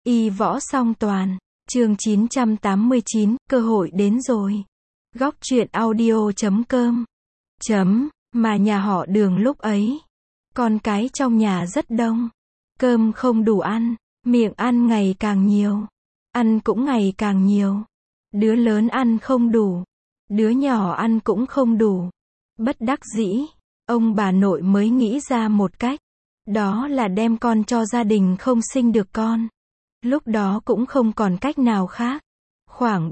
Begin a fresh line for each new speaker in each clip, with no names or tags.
Y võ song toàn. Chương 989, cơ hội đến rồi. Góc truyện audio.com. Mà nhà họ Đường lúc ấy, con cái trong nhà rất đông. Cơm không đủ ăn, miệng ăn ngày càng nhiều. Ăn cũng ngày càng nhiều. Đứa lớn ăn không đủ, đứa nhỏ ăn cũng không đủ. Bất đắc dĩ, ông bà nội mới nghĩ ra một cách. Đó là đem con cho gia đình không sinh được con. Lúc đó cũng không còn cách nào khác. Khoảng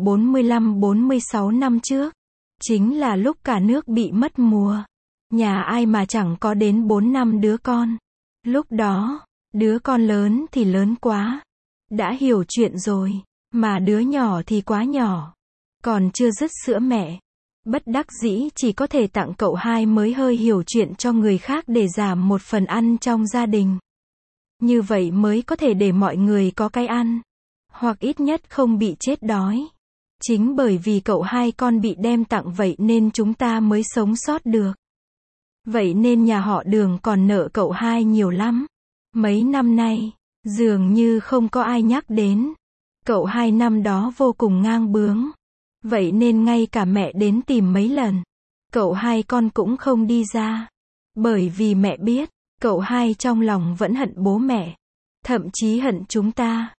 45-46 năm trước, chính là lúc cả nước bị mất mùa. Nhà ai mà chẳng có đến 4-5 đứa con. Lúc đó, đứa con lớn thì lớn quá, đã hiểu chuyện rồi, mà đứa nhỏ thì quá nhỏ, còn chưa dứt sữa mẹ. Bất đắc dĩ chỉ có thể tặng cậu hai mới hơi hiểu chuyện cho người khác để giảm một phần ăn trong gia đình. Như vậy mới có thể để mọi người có cái ăn, hoặc ít nhất không bị chết đói. Chính bởi vì cậu hai con bị đem tặng vậy nên chúng ta mới sống sót được. Vậy nên nhà họ Đường còn nợ cậu hai nhiều lắm. Mấy năm nay, dường như không có ai nhắc đến. Cậu hai năm đó vô cùng ngang bướng. Vậy nên ngay cả mẹ đến tìm mấy lần, cậu hai con cũng không đi ra. Bởi vì mẹ biết, cậu hai trong lòng vẫn hận bố mẹ. Thậm chí hận chúng ta.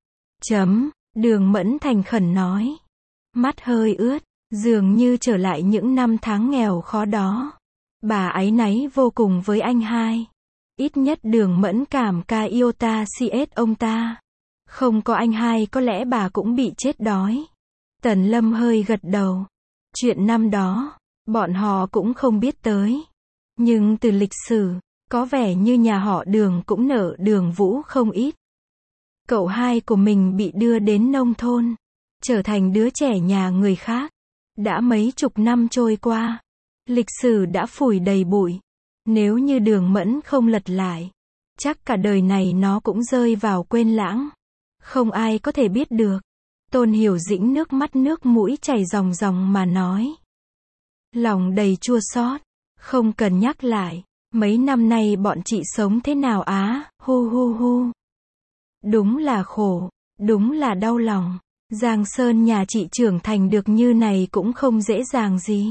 Đường Mẫn thành khẩn nói. Mắt hơi ướt, dường như trở lại những năm tháng nghèo khó đó. Bà áy náy vô cùng với anh hai. Ít nhất Đường Mẫn cảm ca yêu ta cs ông ta. Không có anh hai có lẽ bà cũng bị chết đói. Tần Lâm hơi gật đầu. Chuyện năm đó, bọn họ cũng không biết tới. Nhưng từ lịch sử, có vẻ như nhà họ Đường cũng nợ Đường Vũ không ít. Cậu hai của mình bị đưa đến nông thôn, trở thành đứa trẻ nhà người khác. Đã mấy chục năm trôi qua, lịch sử đã phủi đầy bụi. Nếu như Đường Mẫn không lật lại, chắc cả đời này nó cũng rơi vào quên lãng. Không ai có thể biết được. Tôn Hiểu Dĩnh nước mắt nước mũi chảy ròng ròng mà nói. Lòng đầy chua xót, không cần nhắc lại. Mấy năm nay bọn chị sống thế nào á, hu hu hu. Đúng là khổ, đúng là đau lòng. Giang Sơn nhà chị trưởng thành được như này cũng không dễ dàng gì.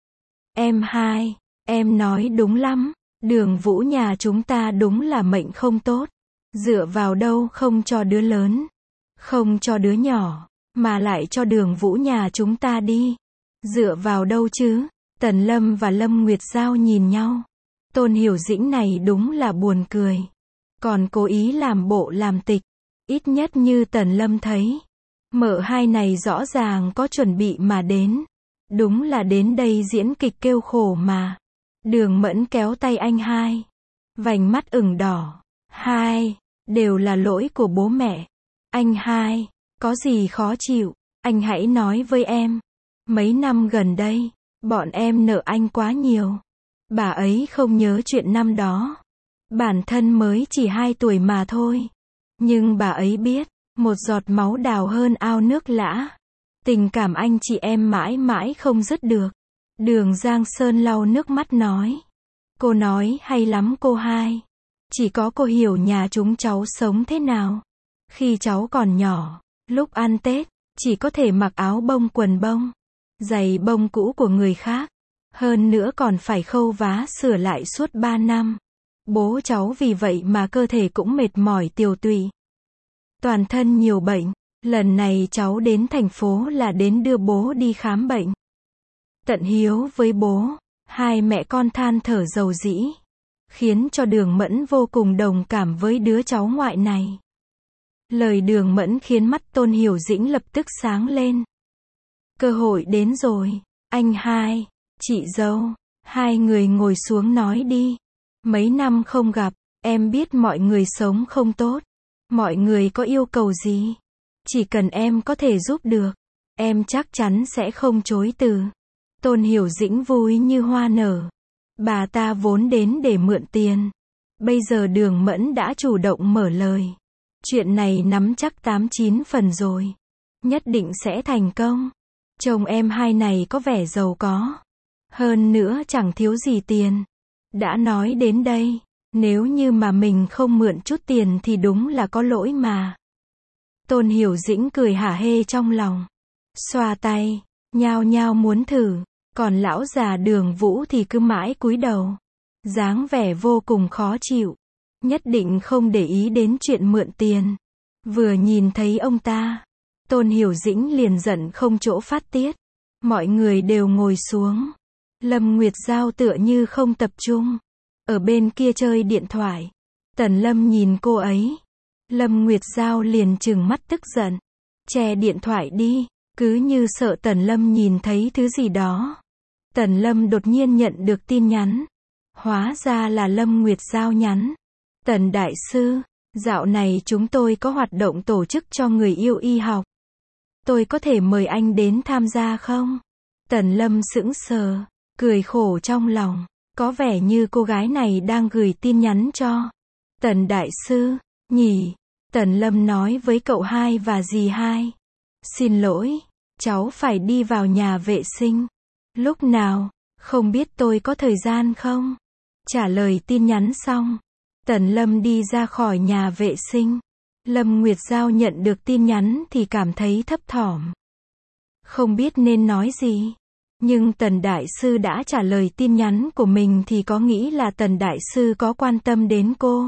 Em hai, em nói đúng lắm. Đường Vũ nhà chúng ta đúng là mệnh không tốt. Dựa vào đâu không cho đứa lớn, không cho đứa nhỏ, mà lại cho Đường Vũ nhà chúng ta đi. Dựa vào đâu chứ? Tần Lâm và Lâm Nguyệt Giao nhìn nhau. Tôn Hiểu Dĩnh này đúng là buồn cười. Còn cố ý làm bộ làm tịch. Ít nhất như Tần Lâm thấy, mợ hai này rõ ràng có chuẩn bị mà đến. Đúng là đến đây diễn kịch kêu khổ mà. Đường Mẫn kéo tay anh hai. Vành mắt ửng đỏ. Hai, đều là lỗi của bố mẹ. Anh hai, có gì khó chịu, anh hãy nói với em. Mấy năm gần đây, bọn em nợ anh quá nhiều. Bà ấy không nhớ chuyện năm đó. Bản thân mới chỉ 2 tuổi mà thôi. Nhưng bà ấy biết, một giọt máu đào hơn ao nước lã. Tình cảm anh chị em mãi mãi không dứt được. Đường Giang Sơn lau nước mắt nói. Cô nói hay lắm cô hai. Chỉ có cô hiểu nhà chúng cháu sống thế nào. Khi cháu còn nhỏ, lúc ăn Tết, chỉ có thể mặc áo bông quần bông, giày bông cũ của người khác. Hơn nữa còn phải khâu vá sửa lại suốt 3 năm. Bố cháu vì vậy mà cơ thể cũng mệt mỏi tiều tụy. Toàn thân nhiều bệnh. Lần này cháu đến thành phố là đến đưa bố đi khám bệnh. Tận hiếu với bố, hai mẹ con than thở dầu dĩ. Khiến cho Đường Mẫn vô cùng đồng cảm với đứa cháu ngoại này. Lời Đường Mẫn khiến mắt Tôn Hiểu Dĩnh lập tức sáng lên. Cơ hội đến rồi, anh hai, chị dâu, hai người ngồi xuống nói đi. Mấy năm không gặp, em biết mọi người sống không tốt. Mọi người có yêu cầu gì? Chỉ cần em có thể giúp được, em chắc chắn sẽ không chối từ. Tôn Hiểu Dĩnh vui như hoa nở. Bà ta vốn đến để mượn tiền. Bây giờ Đường Mẫn đã chủ động mở lời. Chuyện này nắm chắc 8-9 phần rồi. Nhất định sẽ thành công. Chồng em hai này có vẻ giàu có. Hơn nữa chẳng thiếu gì tiền. Đã nói đến đây, nếu như mà mình không mượn chút tiền thì đúng là có lỗi mà. Tôn Hiểu Dĩnh cười hả hê trong lòng. Xoa tay, nhao nhao muốn thử. Còn lão già Đường Vũ thì cứ mãi cúi đầu. Dáng vẻ vô cùng khó chịu. Nhất định không để ý đến chuyện mượn tiền. Vừa nhìn thấy ông ta, Tôn Hiểu Dĩnh liền giận không chỗ phát tiết. Mọi người đều ngồi xuống. Lâm Nguyệt Giao tựa như không tập trung. Ở bên kia chơi điện thoại. Tần Lâm nhìn cô ấy. Lâm Nguyệt Giao liền trừng mắt tức giận. Che điện thoại đi. Cứ như sợ Tần Lâm nhìn thấy thứ gì đó. Tần Lâm đột nhiên nhận được tin nhắn. Hóa ra là Lâm Nguyệt Giao nhắn. Tần Đại Sư, dạo này chúng tôi có hoạt động tổ chức cho người yêu y học. Tôi có thể mời anh đến tham gia không? Tần Lâm sững sờ, cười khổ trong lòng. Có vẻ như cô gái này đang gửi tin nhắn cho Tần Đại Sư, nhỉ? Tần Lâm nói với cậu hai và dì hai. Xin lỗi, cháu phải đi vào nhà vệ sinh. Lúc nào? Không biết tôi có thời gian không? Trả lời tin nhắn xong, Tần Lâm đi ra khỏi nhà vệ sinh. Lâm Nguyệt Giao nhận được tin nhắn thì cảm thấy thấp thỏm. Không biết nên nói gì. Nhưng Tần Đại Sư đã trả lời tin nhắn của mình thì có nghĩ là Tần Đại Sư có quan tâm đến cô.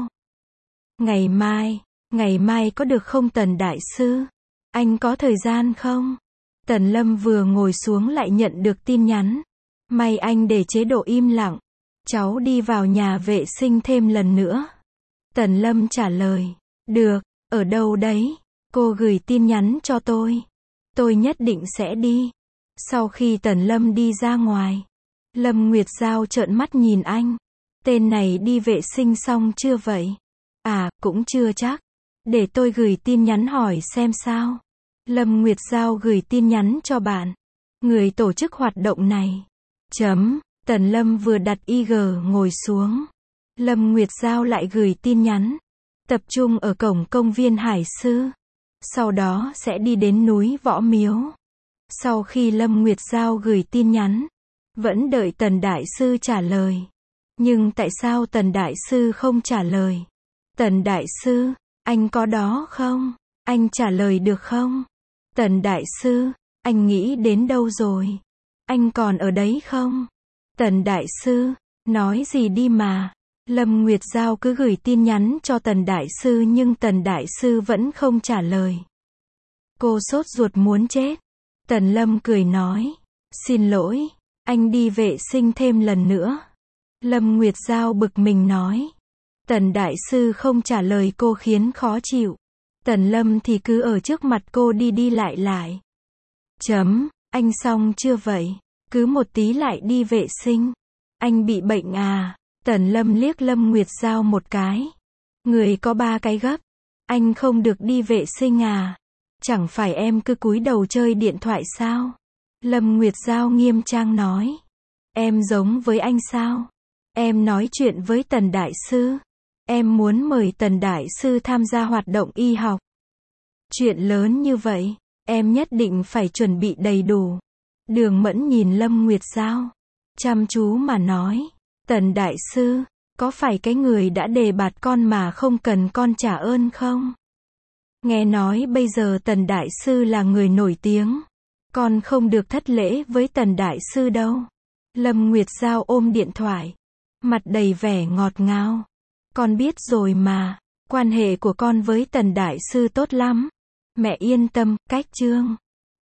Ngày mai có được không Tần Đại Sư? Anh có thời gian không? Tần Lâm vừa ngồi xuống lại nhận được tin nhắn. May anh để chế độ im lặng. Cháu đi vào nhà vệ sinh thêm lần nữa. Tần Lâm trả lời. Được, ở đâu đấy? Cô gửi tin nhắn cho tôi. Tôi nhất định sẽ đi. Sau khi Tần Lâm đi ra ngoài, Lâm Nguyệt Giao trợn mắt nhìn anh. Tên này đi vệ sinh xong chưa vậy? À, cũng chưa chắc. Để tôi gửi tin nhắn hỏi xem sao. Lâm Nguyệt Giao gửi tin nhắn cho bạn. Người tổ chức hoạt động này. Tần Lâm vừa đặt IG ngồi xuống. Lâm Nguyệt Giao lại gửi tin nhắn. Tập trung ở cổng công viên Hải Sư. Sau đó sẽ đi đến núi Võ Miếu. Sau khi Lâm Nguyệt Giao gửi tin nhắn, vẫn đợi Tần Đại Sư trả lời. Nhưng tại sao Tần Đại Sư không trả lời? Tần Đại Sư, anh có đó không? Anh trả lời được không? Tần Đại Sư, anh nghĩ đến đâu rồi? Anh còn ở đấy không? Tần Đại Sư, nói gì đi mà. Lâm Nguyệt Giao cứ gửi tin nhắn cho Tần Đại Sư nhưng Tần Đại Sư vẫn không trả lời. Cô sốt ruột muốn chết. Tần Lâm cười nói. Xin lỗi, anh đi vệ sinh thêm lần nữa. Lâm Nguyệt Giao bực mình nói. Tần Đại Sư không trả lời cô khiến khó chịu. Tần Lâm thì cứ ở trước mặt cô đi đi lại lại. Anh xong chưa vậy? Cứ một tí lại đi vệ sinh. Anh bị bệnh à? Tần Lâm liếc Lâm Nguyệt Giao một cái. Người có 3 cái gấp. Anh không được đi vệ sinh à? Chẳng phải em cứ cúi đầu chơi điện thoại sao? Lâm Nguyệt Giao nghiêm trang nói. Em giống với anh sao? Em nói chuyện với Tần Đại Sư. Em muốn mời Tần Đại Sư tham gia hoạt động y học. Chuyện lớn như vậy, em nhất định phải chuẩn bị đầy đủ. Đường Mẫn nhìn Lâm Nguyệt Giao, chăm chú mà nói. Tần Đại Sư, có phải cái người đã đề bạt con mà không cần con trả ơn không? Nghe nói bây giờ Tần Đại Sư là người nổi tiếng. Con không được thất lễ với Tần Đại Sư đâu. Lâm Nguyệt Giao ôm điện thoại, mặt đầy vẻ ngọt ngào. Con biết rồi mà, quan hệ của con với Tần Đại Sư tốt lắm. Mẹ yên tâm, cách chương.